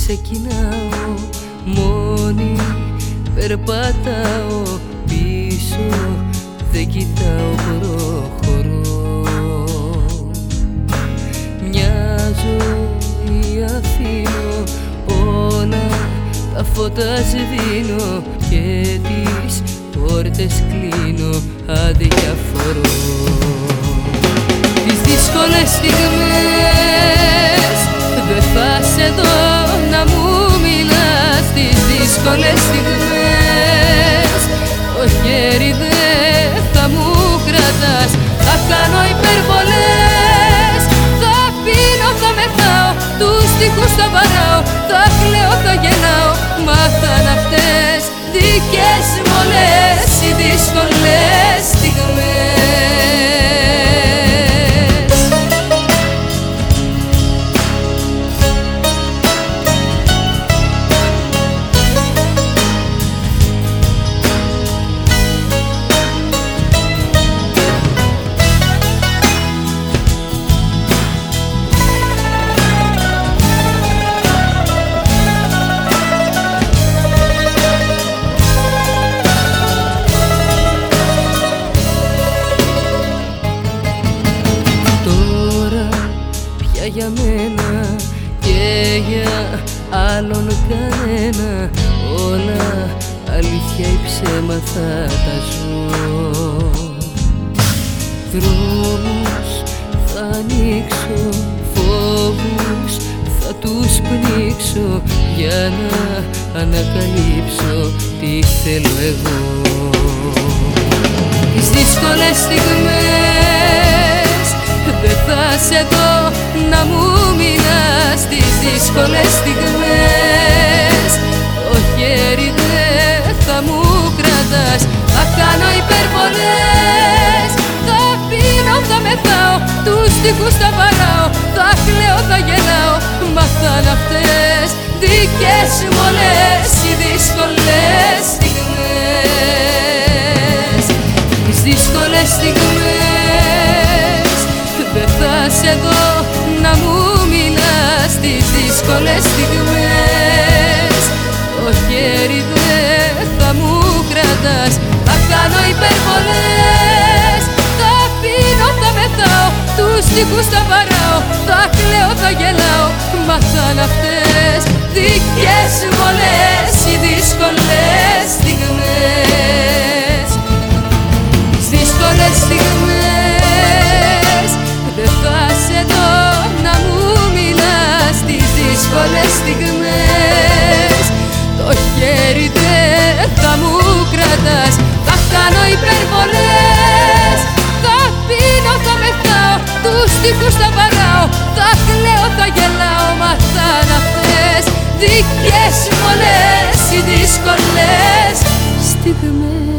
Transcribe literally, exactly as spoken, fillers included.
ξεκινάω, μόνη περπατάω, πίσω δεν κοιτάω, προχωρώ. Μια ζωή αφήνω, όλα τα φώτα σβήνω και τις πόρτες κλείνω αδιαφορώ. Τις δύσκολες στιγμές δεν θα σε δω να μου μιλάς. Τις δύσκολες στιγμές το χέρι δεν θα μου κρατάς. Θα κάνω υπερβολές, θα πίνω, θα μεθάω, τους στίχους θα βαράω, θα κλαίω, θα γελάω, μα θα είναι αυτές δικές μου όλες οι δύσκολες στιγμές. Για μένα και για άλλον κανένα, όλα αλήθεια ή ψέματα τα ζω. Δρόμους θα ανοίξω, φόβους θα τους πνίξω, για να ανακαλύψω τι θέλω εγώ. Τις δύσκολες στιγμές δεν θα σε δω να μου μιλάς. Τις δύσκολες στιγμές το χέρι δεν θα μου κρατάς. Θα κάνω υπερβολές, θα πίνω, θα μεθάω, τους στίχους θα βαράω, θα κλαίω, θα γελάω, μα θα είναι αυτές δικές μου όλες οι δύσκολες στιγμές. Τις δύσκολες στιγμές δεν θα σε δω να μου μιλάς. Τις δύσκολες στιγμές το χέρι δεν θα μου κρατάς. Θα κάνω υπερβολές, θα πίνω, θα μεθάω, τους στίχους θα βαράω, θα κλαίω, θα γελάω, μα θα είναι αυτές δικές μου όλες οι δύσκολες στιγμές. Τις δύσκολες στιγμές δεν θα σε δω να μου μιλάς. Τις δύσκολες στιγμές το χέρι δεν θα μου κρατάς. Θα κάνω υπερβολές, θα πίνω, θα μεθάω, τους στίχους θα βαράω, θα κλαίω, θα γελάω, μα θα είναι αυτές δικές μου όλες οι δύσκολες στιγμές.